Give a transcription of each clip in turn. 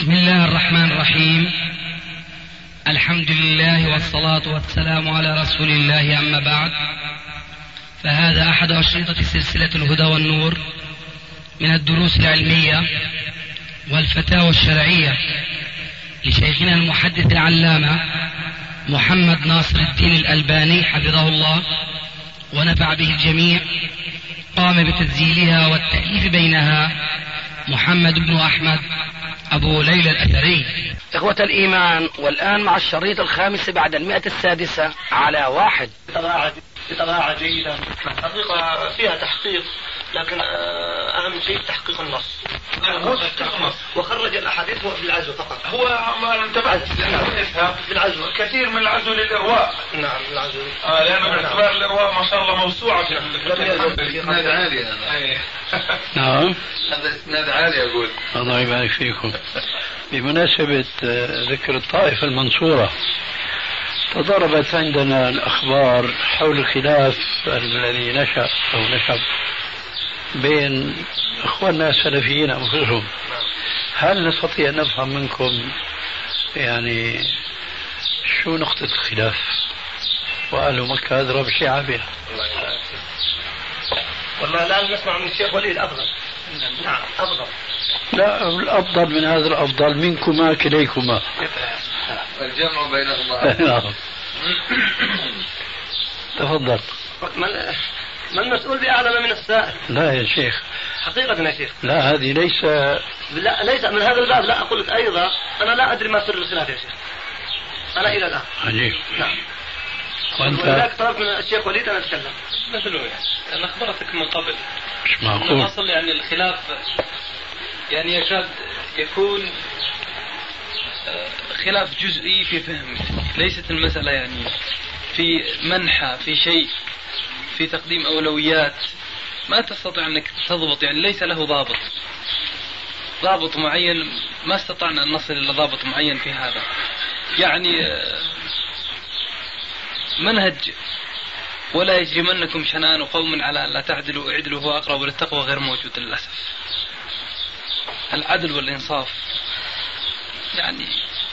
بسم الله الرحمن الرحيم. الحمد لله والصلاة والسلام على رسول الله، أما بعد، فهذا أحد أشرطة سلسلة الهدى والنور من الدروس العلمية والفتاوى الشرعية لشيخنا المحدث العلامة محمد ناصر الدين الألباني حفظه الله ونفع به الجميع. قام بتسجيلها والتأليف بينها محمد بن أحمد أبو ليلى الأثري. إخوة الإيمان، والآن مع الشريط الخامس بعد 106 على 1. بطباعة جيدة، حقيقة فيها تحقيق، لكن أهم شيء تحقيق النص. وخرج الأحاديث هو بالعزو فقط. هو ما انتبهت بالعزو كثير من العزو للإرواء. نعم بالعزو. لأنه باعتبار الإرواء ما شاء الله موسوعة في إسناد عالي هذا. نعم هذا إسناد عالي أقول. الله يبارك فيكم. بمناسبة ذكر الطائفة المنصورة، تضاربت عندنا الأخبار حول الخلاف الذي نشأ أو نشب بين إخواننا السلفيين أنفسهم. هل نستطيع أن نفهم منكم يعني شو نقطة الخلاف؟ وأهل مكة أدرى بشيعة بها. والله الآن نسمع من الشيخ وليد أفضل. نعم أفضل. لا، الأفضل من هذا الأفضل منكما كليكما. الجمع بينهما. نعم. تفضل. ما المسؤول بأعلم من السائل؟ لا يا شيخ، حقيقة يا شيخ. لا، هذه ليس من هذا الباب. لا أقول لك أيضا أنا لا أدري ما سر الخلاف يا شيخ، أنا إلى الآن. عجيب. نعم. وأنت ولذلك طلبت من الشيخ وليد أن أتكلم. مثله أنا أخبرتك من قبل. مش معقول. أصل يعني الخلاف يعني يكاد يكون خلاف جزئي في فهم، ليست المسألة يعني في منحى في شيء، في تقديم أولويات ما تستطيع أنك تضبط، يعني ليس له ضابط معين. ما استطعنا أن نصل إلى ضابط معين في هذا. يعني منهج ولا يجرمنكم شنآن قوم على أن لا تعدلوا اعدلوا هو أقرب للتقوى غير موجود للأسف. العدل والإنصاف يعني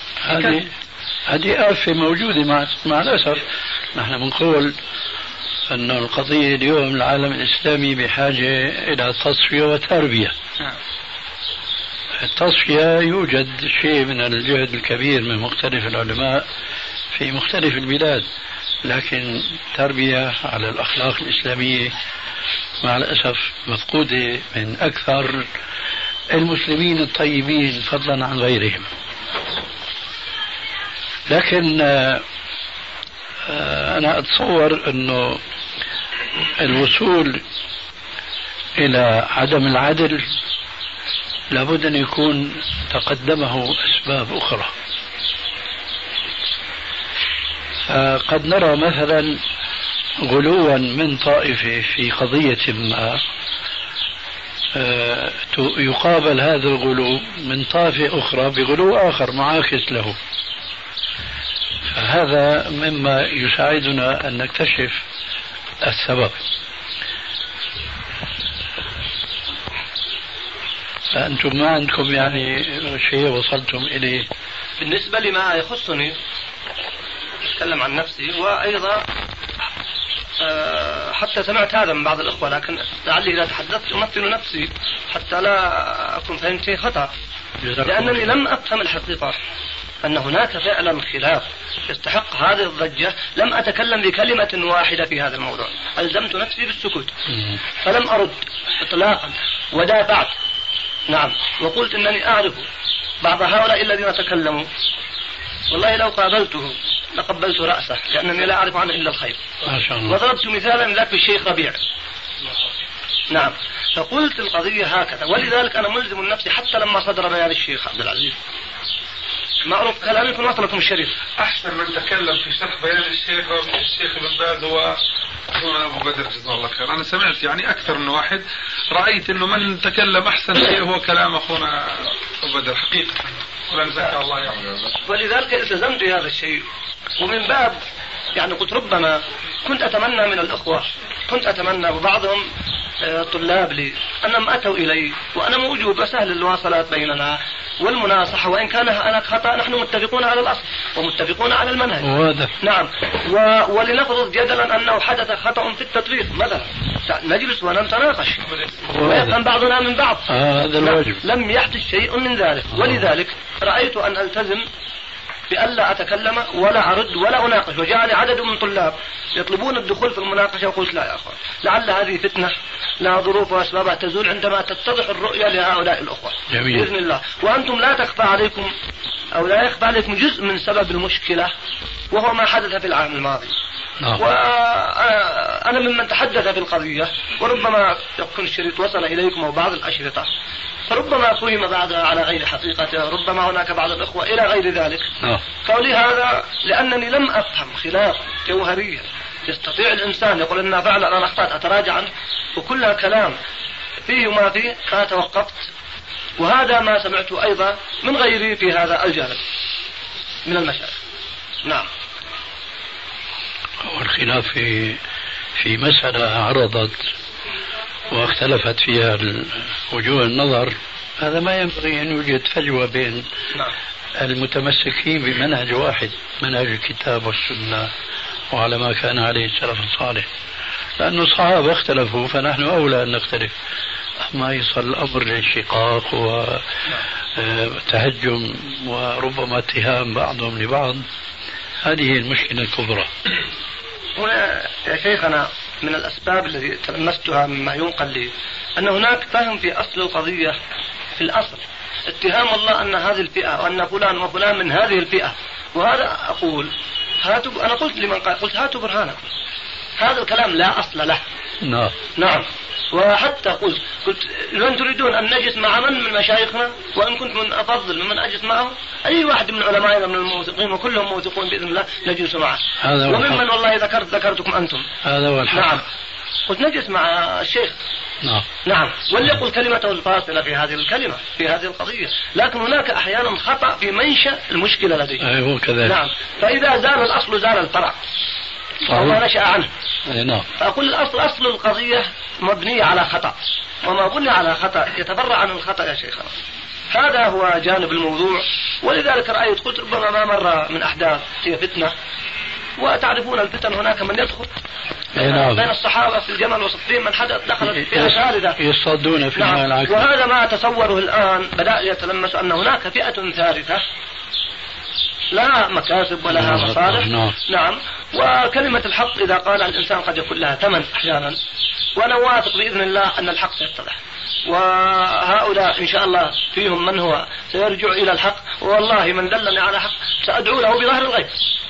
هذه آفة موجودة مع الأسف. نحن بنقول أن القضية اليوم العالم الإسلامي بحاجة إلى تصفية وتربية. التصفية يوجد شيء من الجهد الكبير من مختلف العلماء في مختلف البلاد، لكن تربية على الأخلاق الإسلامية مع الأسف مفقودة من أكثر المسلمين الطيبين فضلا عن غيرهم. لكن أنا أتصور أنه الوصول إلى عدم العدل لابد أن يكون تقدمه أسباب أخرى. قد نرى مثلا غلوا من طائفة في قضية ما، يقابل هذا الغلو من طائفة أخرى بغلو آخر معاكس له. فهذا مما يساعدنا أن نكتشف السبب. فأنتم ما عندكم يعني شيء وصلتم إليه؟ بالنسبة لما يخصني أتكلم عن نفسي، وأيضا حتى سمعت هذا من بعض الأخوة، لكن لعلي إذا تحدثت أمثل نفسي حتى لا أكون فهمت شيء خطأ، لأنني لم أفهم الحقيقة أن هناك فعلا خلاف يستحق هذه الضجة. لم أتكلم بكلمة واحدة في هذا الموضوع، ألزمت نفسي بالسكوت، فلم أرد إطلاقا ودافعت. نعم، وقلت أنني أعرف بعض هؤلاء الذين تكلموا، والله لو قابلته لقبلت رأسه، لأنني لا أعرف عنه إلا الخير. ما شاء الله. وضربت مثالا من ذاك في الشيخ ربيع. نعم، فقلت القضية هكذا، ولذلك أنا ملزم نفسي حتى لما صدر بيان الشيخ عبد العزيز. معروف كلامي يكون وصلكم الشريف. أحسن من تكلم في شرح بيان الشيخ ابن باز هو أخونا أبو بدر جزاه الله خير. أنا سمعت يعني أكثر من واحد، رأيت إنه من تكلم أحسن شيء هو كلام أخونا أبو بدر حقيقة، ولا نزكى الله يعلم. ولذلك التزمت هذا الشيء، ومن باب يعني قلت ربما كنت أتمنى من الأخوة، كنت أتمنى وبعضهم طلاب لي أنهم أتوا إلي وأنا موجود وسهل المواصلات بيننا، والمناصحة، وإن كان هناك خطأ نحن متفقون على الأصل ومتفقون على المنهج. واضح. نعم. ولنفرض جدلا أنه حدث خطأ في التطبيق مثلا، نجلس ونتناقش ويفهم بعضنا من بعض. هذا الواجب. لم يحدث شيء من ذلك. ولذلك رأيت أن ألتزم بألا أتكلم ولا أرد ولا أناقش، وجاءني عدد من طلاب يطلبون الدخول في المناقشة، وقلت لا يا أخوان، لعل هذه فتنة لها ظروف وأسبابها تزول عندما تتضح الرؤية لهؤلاء الأخوة. جميل. بإذن الله. وأنتم لا تخفى عليكم أو لا يخفى عليكم جزء من سبب المشكلة، وهو ما حدث في العام الماضي. وأنا ممن تحدث في القضية، وربما يكون الشريط وصل إليكم أو بعض الأشرطة، فربما فهم بعضها على غير حقيقته، ربما هناك بعض الأخوة إلى غير ذلك. قولي هذا لأنني لم أفهم خلاف جوهريا يستطيع الإنسان يقول إن فعلا أنا أخطأت أتراجع عنه، وكلها كلام فيه ما فيه، فتوقفت. وهذا ما سمعته أيضا من غيري في هذا الجانب من المشايخ. نعم. والخلاف في مسألة عرضت واختلفت فيها وجوه النظر، هذا ما ينبغي أن يوجد فجوة بين المتمسكين بمنهج واحد، منهج الكتاب والسنة وعلى ما كان عليه السلف الصالح، لأن الصحابة اختلفوا فنحن أولى أن نختلف. أما يصل الأمر للشقاق وتهجم وربما اتهام بعضهم لبعض، هذه المشكلة الكبرى. هنا يا شيخنا من الأسباب التي تلمستها مما ينقل لي أن هناك فهم في أصل القضية، في الأصل اتهام الله أن هذه الفئة وأن فلان وفلان من هذه الفئة، وهذا أقول أنا قلت لمن قلت هاتوا برهانا، هذا الكلام لا أصل له. نعم. وحتى قلت من تريدون أن نجلس مع من مشايخنا، وإن كنت من أفضل ممن أجلس معه أي واحد من علمائنا من الموثقين وكلهم موثقون بإذن الله نجلس معه، وممن والله ذكرتكم أنتم. هذا هو الحق. نعم. قلت نجلس مع الشيخ. نعم. وليقل كلمته الفاصلة في هذه الكلمة في هذه القضية، لكن هناك أحيانا خطأ في منشأ المشكلة لديه. هو كذلك. نعم. فإذا زال الأصل زال الفرع وما نشأ عنه. نعم. فأقول أصل القضية مبنية على خطأ، وما بني على خطأ يتبرع عن الخطأ يا شيخنا. هذا هو جانب الموضوع. ولذلك رأيت قلت ربما ما مر من أحداث هي فتنة، وتعرفون الفتن هناك من يدخل بين الصحابة في الجمل وصفين من دخلت فئة ثالثة يصطادون في نعم. العكس. وهذا ما أتصوره الآن بدأ يتلمس أن هناك فئة ثالثة لها مكاسب ولها مصالح. نعم. وكلمة الحق إذا قال الإنسان قد يكون لها ثمن أحيانا، وأنا واثق بإذن الله أن الحق سيتضح، وهؤلاء إن شاء الله فيهم من هو سيرجع إلى الحق، والله من دلني على حق سأدعو له بظهر الغيب.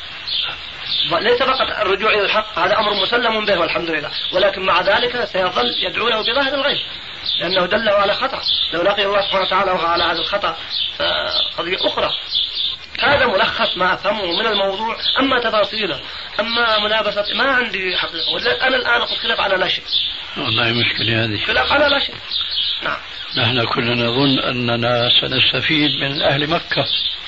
ليس فقط الرجوع إلى الحق، هذا أمر مسلم به والحمد لله، ولكن مع ذلك سيظل يدعو له بظهر الغيب لأنه دله على خطأ. لو لقي الله سبحانه وتعالى على هذا الخطأ قضية أخرى. هذا ملخص ما أفهمه من الموضوع. أما تفاصيله أما ملابسة ما عندي حقيقة. أنا الآن أقول خلاف على لا شيء. والله مشكلة هذه. خلاف على لا شيء. نعم. نحن كلنا نظن أننا سنستفيد من أهل مكة.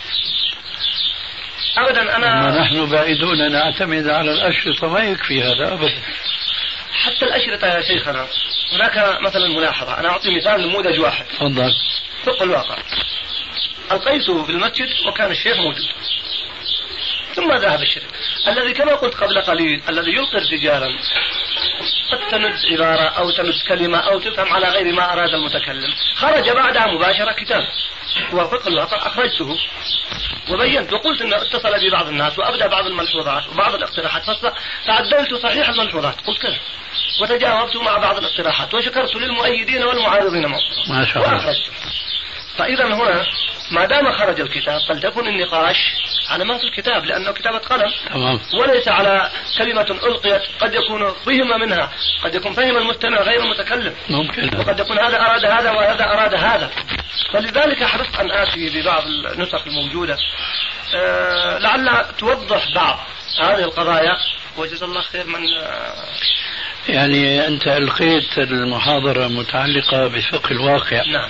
أبدا. نحن بعيدون نعتمد على الأشرطة، ما يكفي هذا أبدا. حتى الأشرطة يا شيخنا هناك مثلا ملاحظة. أنا أعطي مثال نموذج واحد. تفضل. فوق الواقع. ألقيته في المسجد وكان الشيخ موجود، ثم ذهب الشيخ الذي كما قلت قبل قليل الذي يلقي ارتجالا قد تمد عبارة أو تمد كلمة أو تفهم على غير ما أراد المتكلم، خرج بعدها مباشرة كتاب، وفق الواقع أخرجته وبينت وقلت أنه اتصل بي بعض الناس وأبدأ بعض الملحوظات وبعض الاقتراحات، فعدلت صحيح الملحوظات قلت كذا وتجاوبت مع بعض الاقتراحات وشكرت للمؤيدين والمعارضين ما شاء الله. وأخرجته. فإذا هنا ما دام خرج الكتاب فلتكن النقاش على ما في الكتاب، لأنه كتابة قلم وليس على كلمة ألقيت قد يكون فهم منها، قد يكون فهم المستمع غير المتكلم ممكن، وقد يكون هذا أراد هذا وهذا أراد هذا. فلذلك حرصت أن آتي ببعض النسخ الموجودة لعل توضح بعض هذه القضايا، وجزا الله خير من يعني أنت ألقيت المحاضرة متعلقة بفقه الواقع. نعم.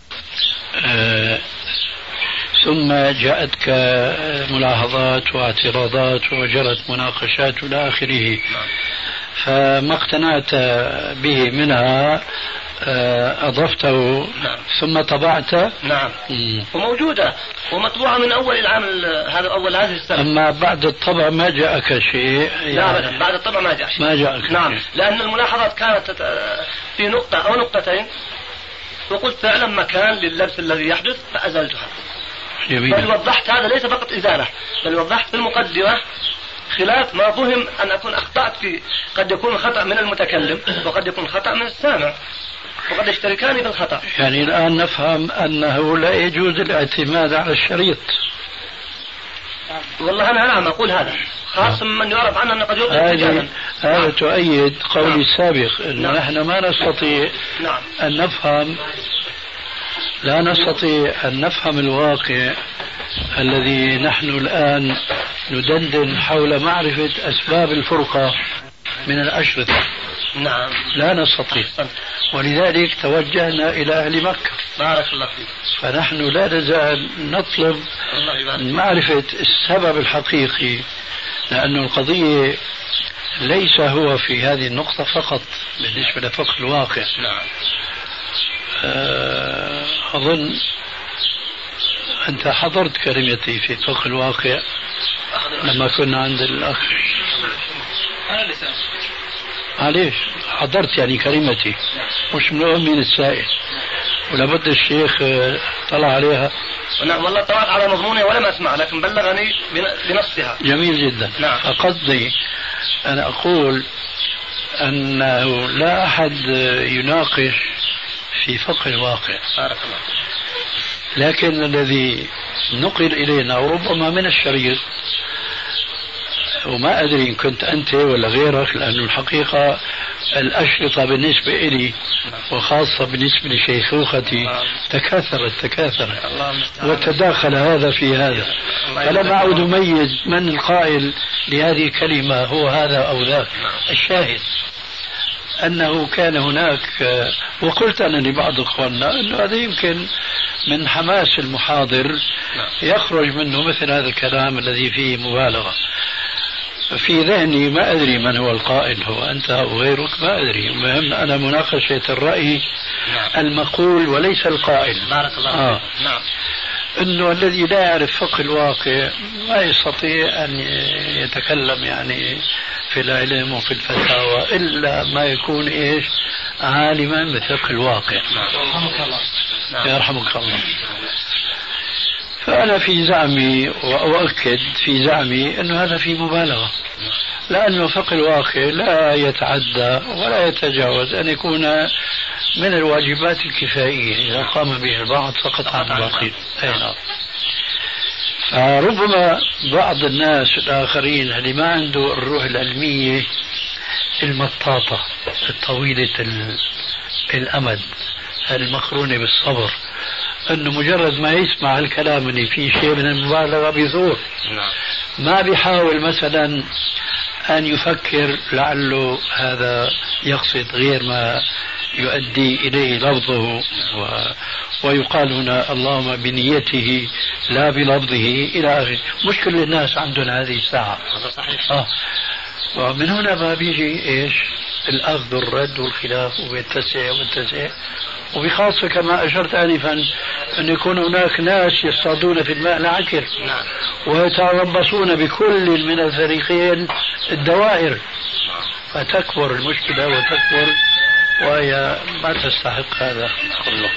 ثم جاءتك ملاحظات واعتراضات وجرت مناقشات إلى آخره، فما اقتنعت به منها أضفته نعم. ثم طبعته. نعم. وموجودة ومطبوعة من أول العام هذا أول هذه السنة. أما بعد الطبع ما جاءك شيء؟ لا أبدا بعد الطبع ما جاء شيء. ما جاءك. نعم شيء. لأن الملاحظات كانت في نقطة أو نقطتين وقلت فعلا مكان لللبس الذي يحدث فأزلتها. جميل. بل وضحت هذا ليس فقط إزالة، بل وضحت في المقدمة خلاف ما فهم أن أكون أخطأت فيه. قد يكون خطأ من المتكلم وقد يكون خطأ من السامع وقد يشتركان في الخطأ. يعني الآن نفهم أنه لا يجوز الاعتماد على الشريط. والله أنا نعم أقول هذا خاصة من يعرف عنه أنه قد يوقف. هذا تؤيد قولي السابق أنه نحن ما نستطيع أن نفهم، لا نستطيع أن نفهم الواقع الذي نحن الآن ندندن حول معرفة أسباب الفرقة من الأشرطة. نعم لا نستطيع، ولذلك توجهنا إلى أهل مكة. بارك الله فيك. فنحن لا نزال نطلب معرفة السبب الحقيقي، لأن القضية ليس هو في هذه النقطة فقط بالنسبة لفقه الواقع. نعم. أظن أنت حضرت كلمتي في فقه الواقع لما كنا عند الأخ. أنا لسه معليش حضرت يعني كلمتي مش من السائل، ولابد الشيخ طلع عليها. نعم والله طلعت على مضمونها ولم أسمع لكن بلغني بنصها. جميل جدا. نعم. فقصدي أنا أقول أنه لا أحد يناقش في فقه الواقع، بارك الله، لكن الذي نقل إلينا وربما من الشريط، وما أدري إن كنت أنت ولا غيرك، لأن الحقيقة الأشرطة بالنسبة إلي وخاصة بالنسبة لشيخوختي تكاثرت وتداخل هذا في هذا، فلم أعد أميز من القائل لهذه الكلمة هو هذا أو ذاك. الشاهد أنه كان هناك، وقلت أنا لبعض أخواننا أنه هذا يمكن من حماس المحاضر يخرج منه مثل هذا الكلام الذي فيه مبالغة. في ذهني ما أدري من هو القائل، هو أنت أو غيرك ما أدري، المهم أنا مناقشة الرأي المقول وليس القائل. بارك الله نعم. أنه الذي لا يعرف فقه الواقع ما يستطيع أن يتكلم يعني في العلم وفي الفتاوى إلا ما يكون إيش عالما بفقه الواقع. يرحمك الله. يرحمك الله. فأنا في زعمي وأؤكد في زعمي أنه هذا في مبالغة، لأنه فقه الواقع لا يتعدى ولا يتجاوز أن يكون من الواجبات الكفائية، إذا قام به البعض سقط عن الباقين. فربما بعض الناس الآخرين اللي ما عنده الروح العلمية المطاطة الطويلة الأمد المقرونة بالصبر، أنه مجرد ما يسمع الكلام اللي فيه شيء من المبالغة بيثور، ما بيحاول مثلا أن يفكر لعله هذا يقصد غير ما يؤدي إليه لفظه، ويقال هنا اللهم بنيته لا بلفظه إلى آخره. مش كل الناس عندهم هذه الساعة. ومن هنا ما بيجي إيش الأخذ والرد والخلاف وبيتسع وبيتسع، وبخاصة كما أشرت آنفا أن يكون هناك ناس يصطادون في الماء العكر ويتربصون بكل من الفريقين الدوائر، فتكبر المشكلة وتكبر وهي ما تستحق هذا كله.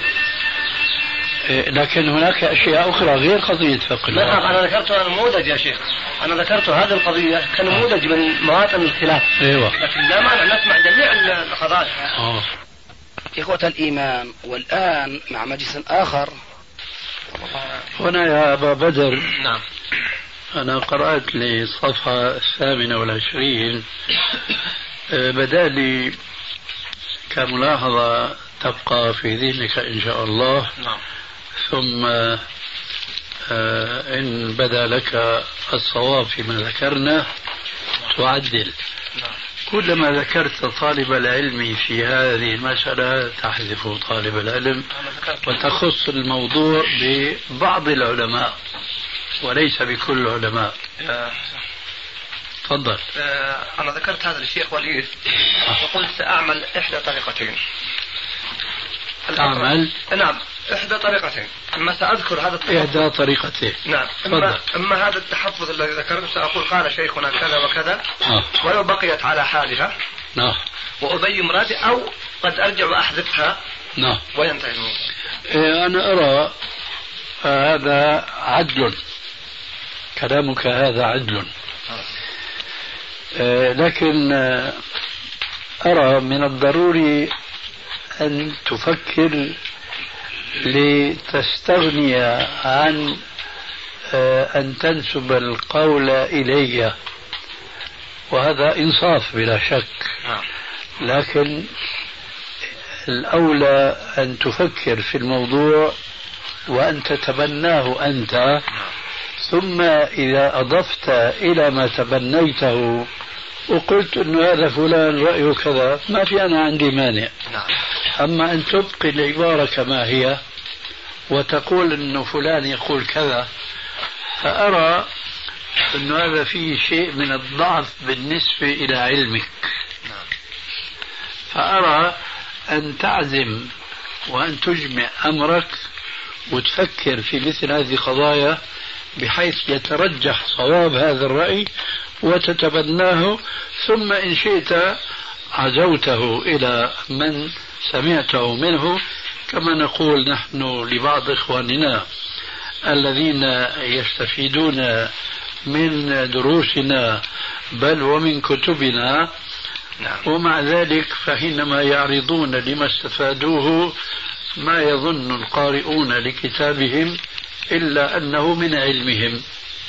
لكن هناك أشياء أخرى غير قضية فقه. نعم أنا ذكرت نموذج يا شيخ، أنا ذكرت هذه القضية كنموذج من مواطن الخلاف. أيوة. لكن لا مانع نسمع جميع القضايا. إخوة الإيمان، والآن مع مجلس آخر. هنا يا أبا بدر. نعم. أنا قرأت للصفحة 28 بدأ لي كملاحظة تبقى في ذهنك إن شاء الله. نعم. ثم إن بدا لك الصواب فيما ذكرنا تعدل. كلما ذكرت طالب العلم في هذه المسألة تحذف طالب العلم وتخص الموضوع ببعض العلماء وليس بكل العلماء. تفضل. أنا ذكرت هذا للشيخ وليد وقلت سأعمل إحدى طريقتين. تعمل؟ نعم، إحدى طريقتين. أما سأذكر هذا التحفظ. إحدى طريقتين. نعم. أما هذا التحفظ الذي ذكرته سأقول قال شيخنا كذا وكذا ولو بقيت على حالها وأبين مرادي، أو قد أرجع وأحذفها وينتهي الموضوع. أنا أرى هذا عدل، كلامك هذا عدل، لكن أرى من الضروري أن تفكر لتستغني عن أن تنسب القول إلي، وهذا إنصاف بلا شك، لكن الأولى أن تفكر في الموضوع وأن تتبناه أنت، ثم إذا أضفت إلى ما تبنيته وقلت أن هذا فلان رأيه كذا، ما في أنا عندي مانع. أما أن تبقي العبارة كما هي وتقول أن فلان يقول كذا، فأرى أن هذا فيه شيء من الضعف بالنسبة إلى علمك. فأرى أن تعزم وأن تجمع أمرك وتفكر في مثل هذه القضايا بحيث يترجح صواب هذا الرأي وتتبناه، ثم إن شئت عزوته إلى من سمعته منه، كما نقول نحن لبعض إخواننا الذين يستفيدون من دروسنا بل ومن كتبنا، ومع ذلك فحينما يعرضون لما استفادوه ما يظن القارئون لكتابهم إلا أنه من علمهم،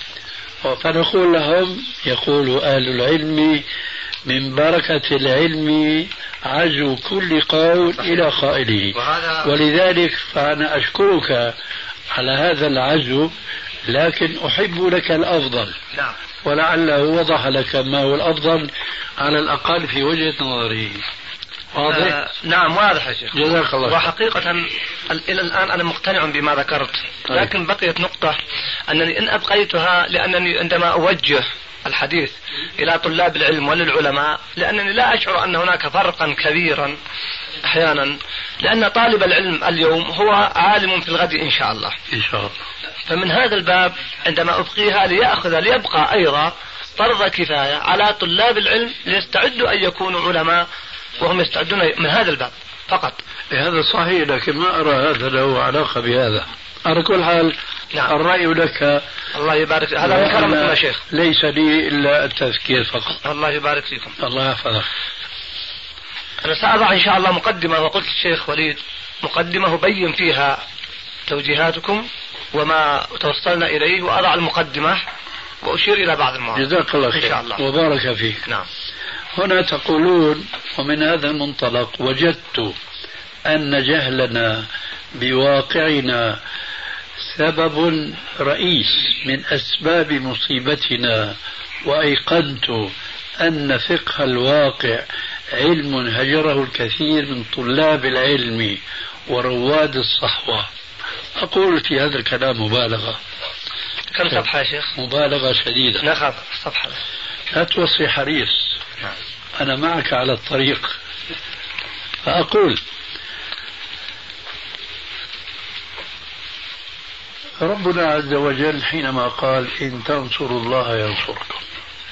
فنقول لهم يقول أهل العلم من بركة العلم عزو كل قول إلى قائله، ولذلك فأنا أشكرك على هذا العزو، لكن أحب لك الأفضل، ولعله وضح لك ما هو الأفضل على الأقل في وجهة نظري. واضح؟ نعم واضح يا شيخ، جزاك الله. وحقيقة إلى الآن أنا مقتنع بما ذكرت، لكن بقيت نقطة أنني إن أبقيتها، لأنني عندما أوجه الحديث إلى طلاب العلم وللعلماء، لأنني لا أشعر أن هناك فرقا كبيرا أحيانا، لأن طالب العلم اليوم هو عالم في الغد إن شاء الله. إن شاء الله. فمن هذا الباب عندما أبقيها ليبقى أيضا فرض كفاية على طلاب العلم ليستعدوا أن يكونوا علماء وهم يستعدون من هذا الباب فقط. هذا صحيح، لكن ما أرى هذا له علاقة بهذا. على كل حال الرأي لك. الله يبارك، هذا من كرمكم يا شيخ، ليس لي إلا التذكير فقط. الله يبارك فيكم. الله يحفظك. أنا سأضع إن شاء الله مقدمة، وقلت الشيخ وليد مقدمة أبين فيها توجيهاتكم وما توصلنا إليه، وأضع المقدمة وأشير إلى بعض المواضيع. جزاك الله خير إن شاء الله وبارك فيك. نعم. هنا تقولون ومن هذا المنطلق وجدت أن جهلنا بواقعنا سبب رئيس من أسباب مصيبتنا، وأيقنت أن فقه الواقع علم هجره الكثير من طلاب العلم ورواد الصحوة. أقول في هذا الكلام مبالغة. كم صفحة يا شيخ؟ مبالغة شديدة. نخاف صفحة. لا توصي حريص، أنا معك على الطريق. فأقول ربنا عز وجل حينما قال إن تنصروا الله ينصركم،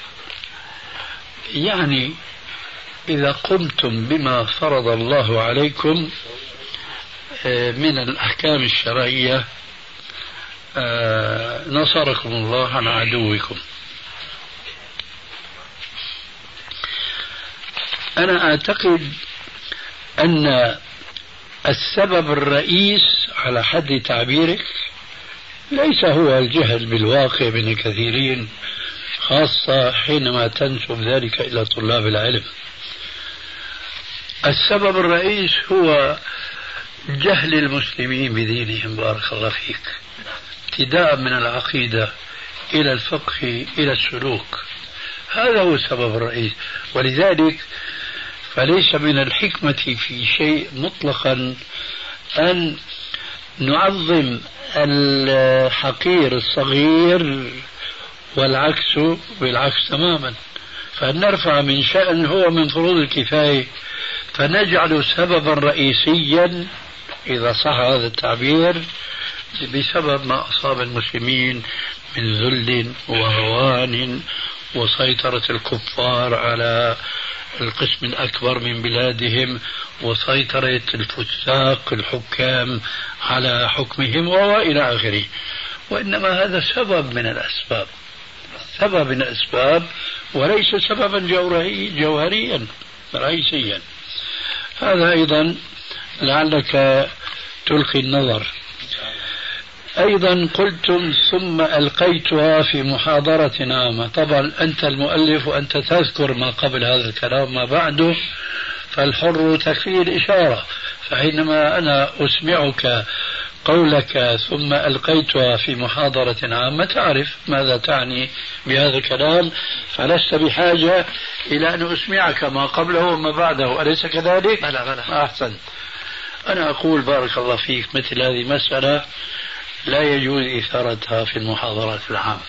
يعني إذا قمتم بما فرض الله عليكم من الأحكام الشرعية نصركم الله عن عدوكم. أنا أعتقد أن السبب الرئيس على حد تعبيرك ليس هو الجهل بالواقع من الكثيرين، خاصة حينما تنسب ذلك إلى طلاب العلم. السبب الرئيس هو جهل المسلمين بدينهم، بارك الله فيك، ابتداء من العقيدة إلى الفقه إلى السلوك. هذا هو السبب الرئيس، ولذلك فليس من الحكمة في شيء مطلقا أن نعظم الحقير الصغير، والعكس بالعكس تماما، فنرفع من شأن هو من فروض الكفاية فنجعل سببا رئيسيا إذا صح هذا التعبير، بسبب ما أصاب المسلمين من ذل وهوان وسيطرة الكفار على القسم الأكبر من بلادهم وسيطرة الفساق الحكام على حكمهم وإلى آخره. وإنما هذا سبب من الأسباب، سبب من الأسباب وليس سببا جوهريا رئيسيا. هذا أيضا لعلك تلقي النظر. أيضا قلتم ثم ألقيتها في محاضرة عامة. طبعا أنت المؤلف وأنت تذكر ما قبل هذا الكلام ما بعده، فالحر تكفيه الإشارة. فحينما أنا أسمعك قولك ثم ألقيتها في محاضرة عامة تعرف ماذا تعني بهذا الكلام، فلست بحاجة إلى أن أسمعك ما قبله وما بعده، أليس كذلك؟ بلى. أحسن. أنا أقول بارك الله فيك مثل هذه مسألة لا يجوز إثارتها في المحاضرات العامة.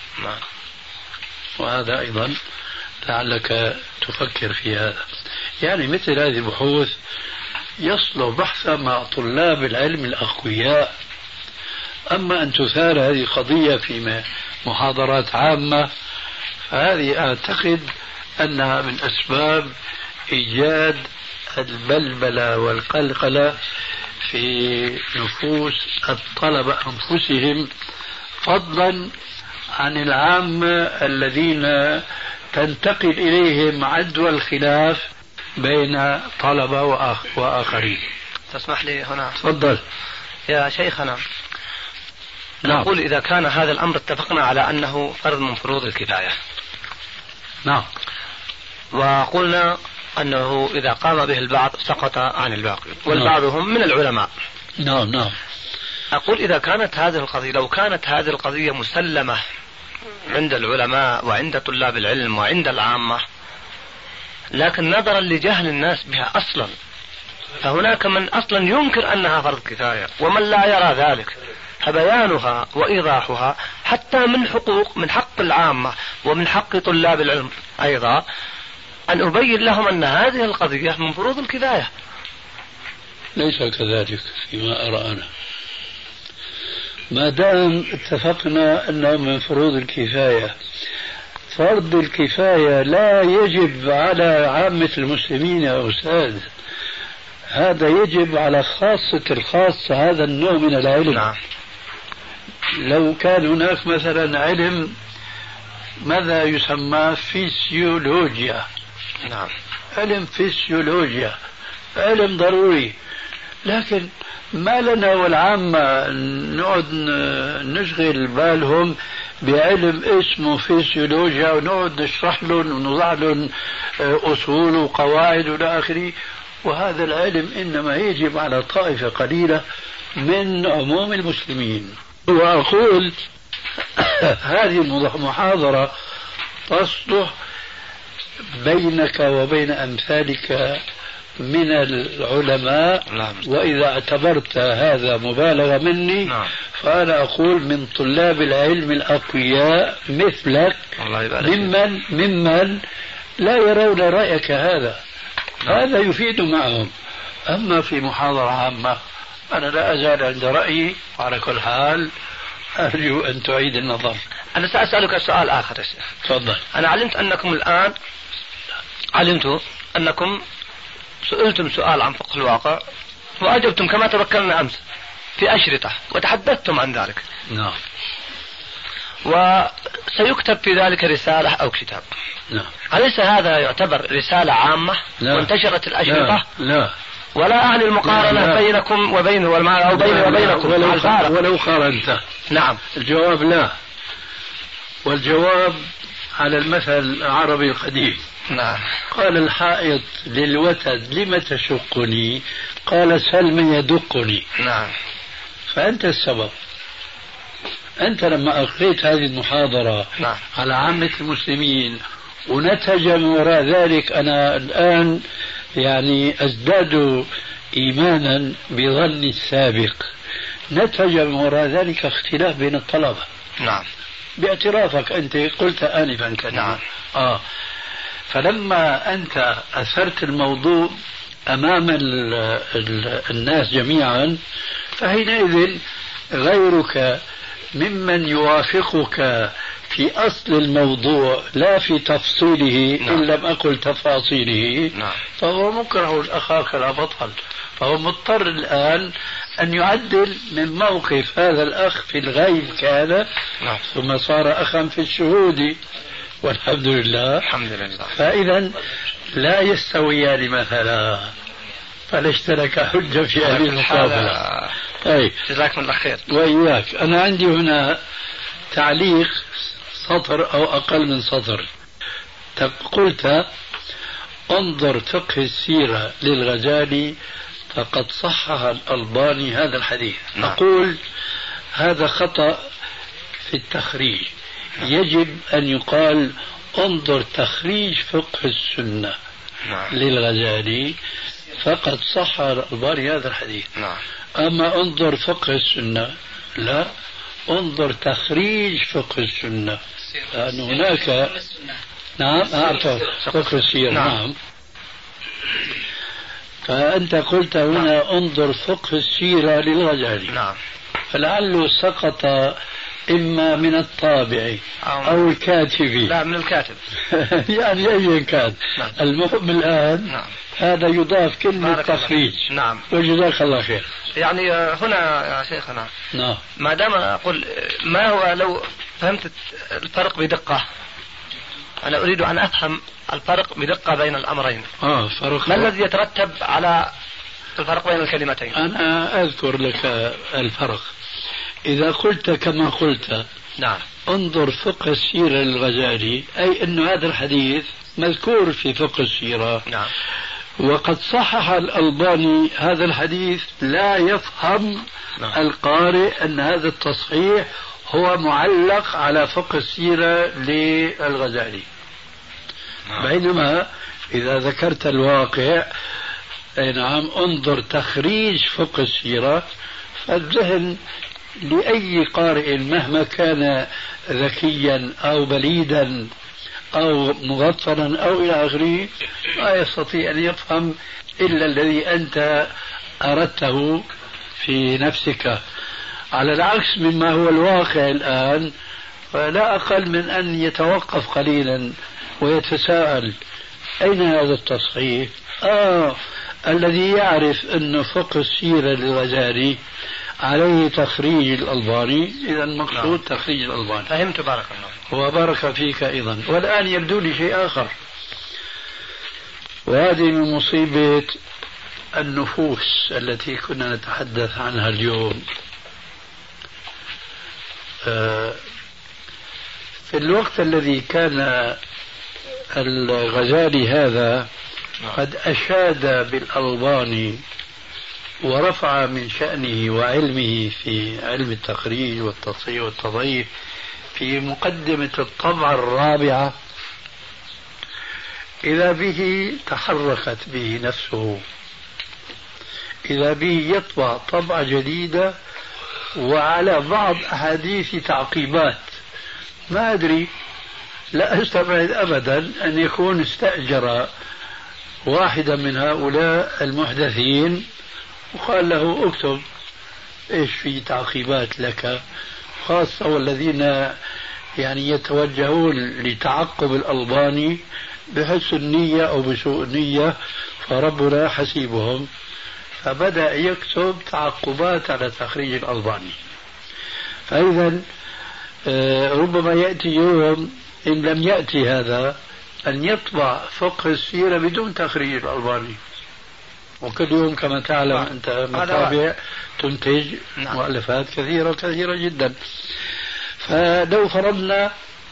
وهذا أيضا لعلك تفكر في هذا. يعني مثل هذه البحوث يصلح بحثا مع طلاب العلم الأقوياء. أما أن تثار هذه القضية في محاضرات عامة فهذه أعتقد أنها من أسباب إيجاد البلبلة والقلقلة في نفوس الطلبة أنفسهم، فضلا عن العامة الذين تنتقل إليهم عدوى الخلاف بين طلبة وآخرين. تسمح لي هنا؟ تفضل يا شيخنا. نعم. نقول إذا كان هذا الأمر اتفقنا على أنه فرض من فروض الكفاية. نعم. وقلنا أنه إذا قام به البعض سقط عن الباقي، والبعض هم من العلماء. نعم. أقول إذا كانت هذه القضية، لو كانت هذه القضية مسلمة عند العلماء وعند طلاب العلم وعند العامة، لكن نظرا لجهل الناس بها أصلا، فهناك من أصلا ينكر أنها فرض كفاية ومن لا يرى ذلك، فبيانها وإيضاحها حتى من حق العامة ومن حق طلاب العلم أيضا أن أبين لهم أن هذه القضية من فروض الكفاية. ليس كذلك فيما أرى أنا. ما دام اتفقنا أنه من فروض الكفاية، فرض الكفاية لا يجب على عامة المسلمين يا أستاذ، هذا يجب على خاصة الخاصة هذا النوع من العلم. نعم. لو كان هناك مثلا علم ماذا يسمى فيسيولوجيا. نعم. علم فيسيولوجيا علم ضروري، لكن ما لنا والعامة نقعد نشغل بالهم بعلم اسمه فيسيولوجيا ونقعد نشرح لهم ونضع لهم أصول وقواعد وإلى آخره، وهذا العلم إنما يجب على طائفة قليلة من عموم المسلمين. وأقول هذه المحاضرة تصلح بينك وبين أمثالك من العلماء. نعم. وإذا اعتبرت هذا مبالغة مني، نعم، فأنا أقول من طلاب العلم الأقوياء مثلك ممن لا يرون رأيك هذا. نعم. هذا يفيد معهم. أما في محاضرة عامة أنا لا أزال عند رأيي. على كل حال أرجو أن تعيد النظر. أنا سأسألك سؤال آخر. تفضل. أنا علمت أنكم سئلتم سؤال عن فقه الواقع وأجبتم كما تذكرنا أمس في أشرطة وتحدثتم عن ذلك. نعم. وسيكتب في ذلك رسالة أو كتاب. نعم. أليس هذا يعتبر رسالة عامة؟ لا. وانتشرت الأشرطة؟ لا. ولا أعني المقارنة لا. بينكم وبينه أو بيني وبينكم ولو قارنت. نعم. الجواب لا. والجواب على المثل العربي القديم. نعم. قال الحائط للوتد لم تشقني؟ قال سل من يدقني. نعم. فأنت السبب. أنت لما ألقيت هذه المحاضرة، نعم، على عامة المسلمين ونتج من وراء ذلك، أنا الآن يعني أزداد إيمانا بظني السابق، نتج من وراء ذلك اختلاف بين الطلبة. نعم. باعترافك أنت قلت آنفا كلمة. نعم. فلما أنت أثرت الموضوع أمام الناس جميعا، فحينئذ غيرك ممن يوافقك في أصل الموضوع لا في تفصيله إن لم أقل تفاصيله فهو مكره أخاك لا بطل، فهو مضطر الآن أن يعدل من موقف هذا الأخ في الغيب كان ثم صار أخا في الشهود والحمد لله. الحمد لله. فإذا لا يستويان مثلا، فليس لك حجة في هذه المقابلة. طيب جزاكم الله خير. وإياك. أنا عندي هنا تعليق سطر أو أقل من سطر. قلت انظر فقه السيرة للغزالي فقد صحح الألباني هذا الحديث. أقول هذا خطأ في التخريج. يجب أن يقال انظر تخريج فقه السنة للغزالي فقد صحح الألباني هذا الحديث. أما انظر فقه السنة لا، انظر تخريج فقه السنة، لأن هناك نعم فقه السيرة. نعم. فأنت قلت هنا انظر فقه السيرة للغزالي. فلعله سقط إما من الطابع أو الكاتب. لا، من الكاتب. يعني أيا كان. المهم الآن هذا يضاف كلمة تخريج. وجزاك الله خير. يعني هنا يا شيخنا ما دام أقول ما هو لو فهمت الفرق بدقة، أنا أريد أن أفهم الفرق بدقة بين الأمرين. فرق. ما الذي يترتب على الفرق بين الكلمتين؟ أنا أذكر لك الفرق. إذا قلت كما قلت انظر فقه السيرة للغزالي، أي أن هذا الحديث مذكور في فقه السيرة وقد صحح الألباني هذا الحديث، لا يفهم القارئ أن هذا التصحيح هو معلق على فقه السيرة للغزالي. بينما إذا ذكرت الواقع انظر تخريج فقه السيرة، فالذهن لأي قارئ مهما كان ذكيا أو بليدا أو مغفلا أو إلى آخره لا يستطيع أن يفهم إلا الذي أنت أردته في نفسك، على العكس مما هو الواقع الآن. فلا أقل من أن يتوقف قليلا ويتساءل أين هذا التصحيح؟ الذي يعرف أن فقه السيرة للغزالي عليه تخريج الألباني، إذا المقصود تخريج الألباني. فهمت. بارك الله. وبارك فيك أيضا. والآن يبدو لي شيء آخر، وهذه من مصيبة النفوس التي كنا نتحدث عنها اليوم. في الوقت الذي كان الغزالي هذا قد أشاد بالألباني ورفع من شأنه وعلمه في علم التخريج والتصحيح والتضعيف في مقدمة الطبعة الرابعة، إذا به تحركت به نفسه، إذا به يطبع طبعة جديدة وعلى بعض أحاديث تعقيبات. ما أدري، لا أستبعد أبدا أن يكون استأجر واحدا من هؤلاء المحدثين وقال له اكتب ايش في تعقيبات لك، خاصة والذين يعني يتوجهون لتعقب الألباني بحسن النية أو بسوء النية، فربنا حسيبهم. فبدأ يكتب تعقبات على تخريج الألباني. فإذا ربما يأتي يوم إن لم يأتي هذا أن يطبع فقه السيرة بدون تخريج الألباني. وكل يوم كما تعلم أنت مطابع تنتج مؤلفات كثيرة كثيرة جدا. فلو فرضنا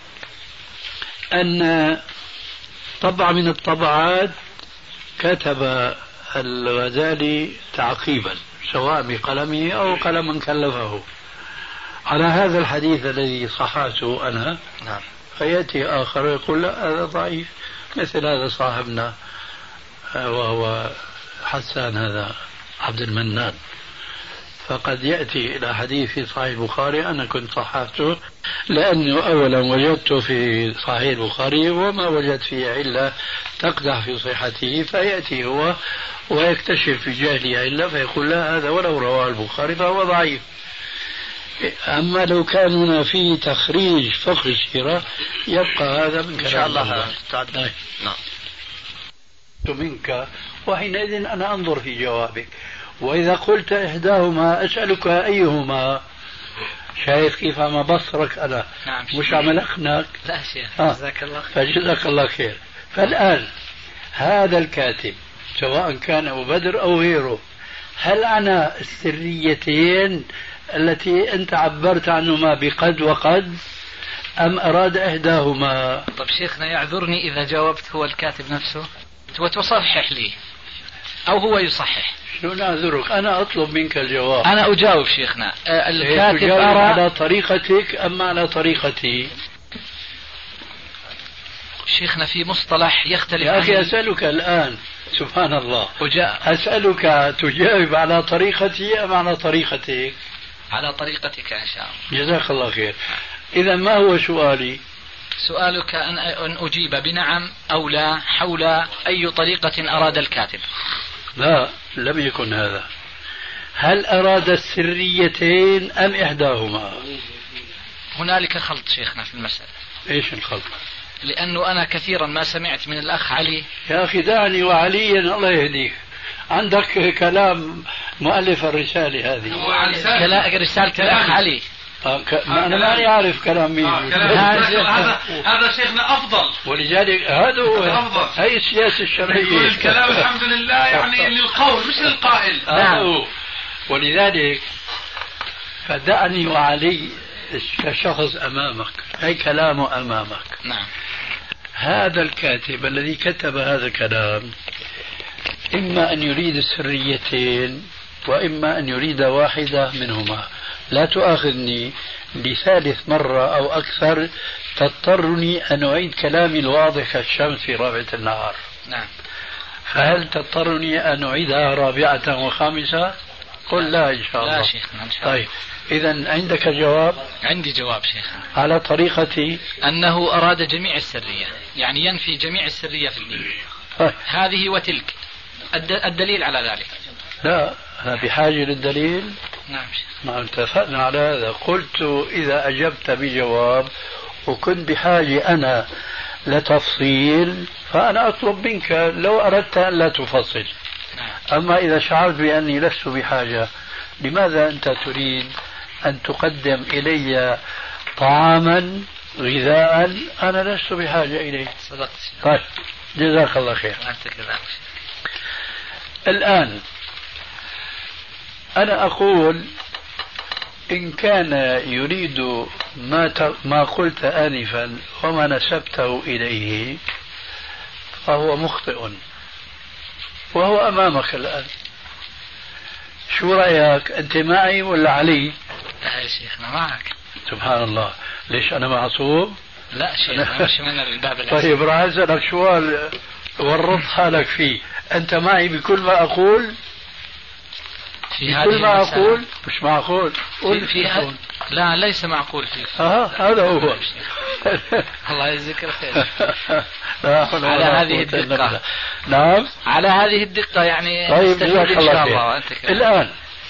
أن طبعة من الطبعات كتب الغزالي تعقيبا سواء بقلمه أو قلم كلفه على هذا الحديث الذي صححته أنا، فيأتي آخر يقول لا هذا ضعيف، مثل هذا صاحبنا وهو حسان هذا عبد المنان، فقد يأتي إلى حديث في صحيح البخاري أنا كنت صححته لأنه أولا وجدته في صحيح البخاري وما وجدت فيه علة تقدح في صحته، فيأتي هو ويكتشف في جهله علة فيقول لا هذا ولو رواه البخاري فهو ضعيف. أما لو كان هنا في تخريج فقه السيرة يبقى هذا من كلام إن شاء الله. نعم. منك وحينئذ أنا أنظر في جوابك، وإذا قلت إحداهما أسألك أيهما. شايف كيف عم بصرك أنا؟ نعم. مش عم أخنق. لا شيخ جزاك الله خير. فجزاك الله خير. فالآن هذا الكاتب سواء كان أبو بدر أو غيره، هل عنى السريتين التي أنت عبرت عنهما بقد وقد أم أراد إحداهما؟ طب شيخنا يعذرني إذا جاوبت هو الكاتب نفسه وتصحح لي أو هو يصحح. شو نعذرك؟ أنا أطلب منك الجواب. أنا أجاوب شيخنا. الكاتب أرى على طريقتك أم على طريقتي؟ شيخنا في مصطلح يختلف. يا أخي أسألك الآن سبحان الله أسألك تجاوب على طريقتي أم على طريقتك؟ على طريقتك إن شاء الله. جزاك الله خير. إذا ما هو سؤالي؟ سؤالك أن أجيب بنعم أو لا حول أي طريقة أراد الكاتب. لا لم يكن هذا. هل أراد السريتين أم إحداهما؟ هنالك خلط شيخنا في المسألة. إيش الخلط؟ لأنه أنا كثيرا ما سمعت من الأخ علي. يا أخي دعني وعليا الله يهديك، عندك كلام مؤلف الرسالة هذه. رسالة الأخ علي. أنا ماني أعرف كلام مين. هذا شيخنا أفضل، ولذلك هي السياسة الشرعية. الكلام الحمد لله يعني للقول مش للقائل. ولذلك فدعني وعلي كشخص أمامك، أي كلامه أمامك. نعم. هذا الكاتب الذي كتب هذا الكلام إما أن يريد السريتين وإما أن يريد واحدة منهما. لا تؤاخذني لثالث مرة أو أكثر تضطرني أن أعيد كلامي الواضح كالشمس في رابعة النهار. نعم. فهل تضطرني أن أعيدها رابعة وخامسة؟ قل لا إن شاء الله. لا شيخنا إن شاء الله. طيب إذا عندك جواب؟ عندي جواب شيخنا. على طريقتي أنه أراد جميع السرية، يعني ينفي جميع السرية في الدين. هذه وتلك. الدليل على ذلك؟ لا أنا بحاجة للدليل. نعم شيخ. ما اتفقنا على هذا. قلت إذا أجبت بجواب وكنت بحاجة أنا لتفصيل فأنا أطلب منك لو أردت أن لا تفصل. أما إذا شعرت بأني لست بحاجة لماذا أنت تريد أن تقدم إلي طعاما غذاء أنا لست بحاجة إليه؟ صدقت. طيب جزاك الله خير. الآن أنا أقول إن كان يريد ما قلت آنفا وما نسبته إليه فهو مخطئ وهو أمامك الآن. شو رأيك؟ أنت معي ولا علي؟ لا يا شيخنا معك. سبحان الله. ليش أنا معصوم؟ لا شيخنا مش من الباب الأساسي. طيب راح أسألك سؤال ورط حالك فيه. أنت معي بكل ما أقول؟ بكل ما أقول؟ مش معقول. لا ليس معقول فيك. هذا هو. الله يجزيك الخير. على هذه الدقة. نعم على هذه الدقة يعني. طيب جزاك الله خير. الآن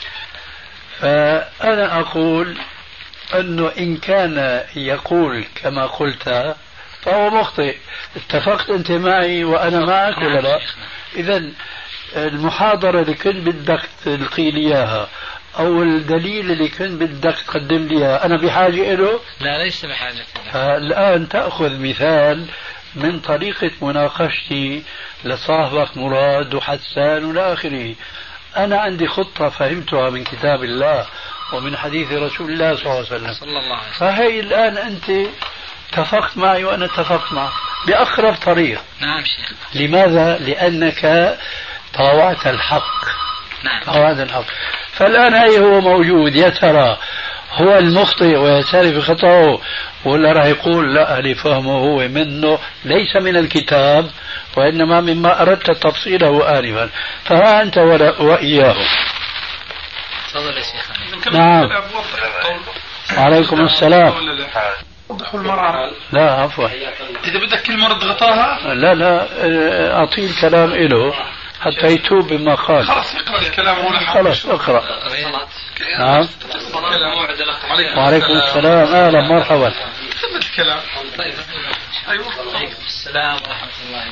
فأنا أقول أنه إن كان يقول كما قلت فهو مخطئ. اتفقت أنت معي وأنا معك ولا لا؟ إذا المحاضرة اللي كنت بدك تلقي لي إياها أو الدليل اللي كنت بدك تقدم لي إياه أنا بحاجة له؟ لا ليس بحاجة. الآن تأخذ مثال من طريقة مناقشتي لصاحبك مراد وحسان والى آخره. أنا عندي خطة فهمتها من كتاب الله ومن حديث رسول الله صلى الله عليه وسلم. فهي الآن أنت اتفقت معي وأنا اتفقت معك بأقرب طريق. نعم شيخ. لماذا؟ لأنك طاوعت الحق. نعم. طاوعت الحق. فالآن أي هو موجود يا ترى هو المخطئ ويساري في خطأه ولا راح يقول لا اللي فهمه هو منه ليس من الكتاب وإنما مما أردت تفصيله آنفا. فها أنت وإياه. تفضل يا شيخ. نعم. عليكم السلام. وضحوا المرأة. لا عفوا، إذا بدك كل مرة تغطاها. لا أعطيه الكلام إله حتى يتوب بما قال. خلاص اقرأ الكلام هنا. خلاص اقرأ. نعم. وعليكم السلام. أهلا مرحبا. خدمة الكلام. أيوة. وعليكم السلام ورحمة الله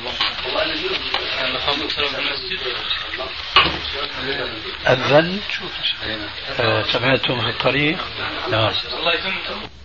وبركاته. أذن سمعتم في الطريق؟ نعم.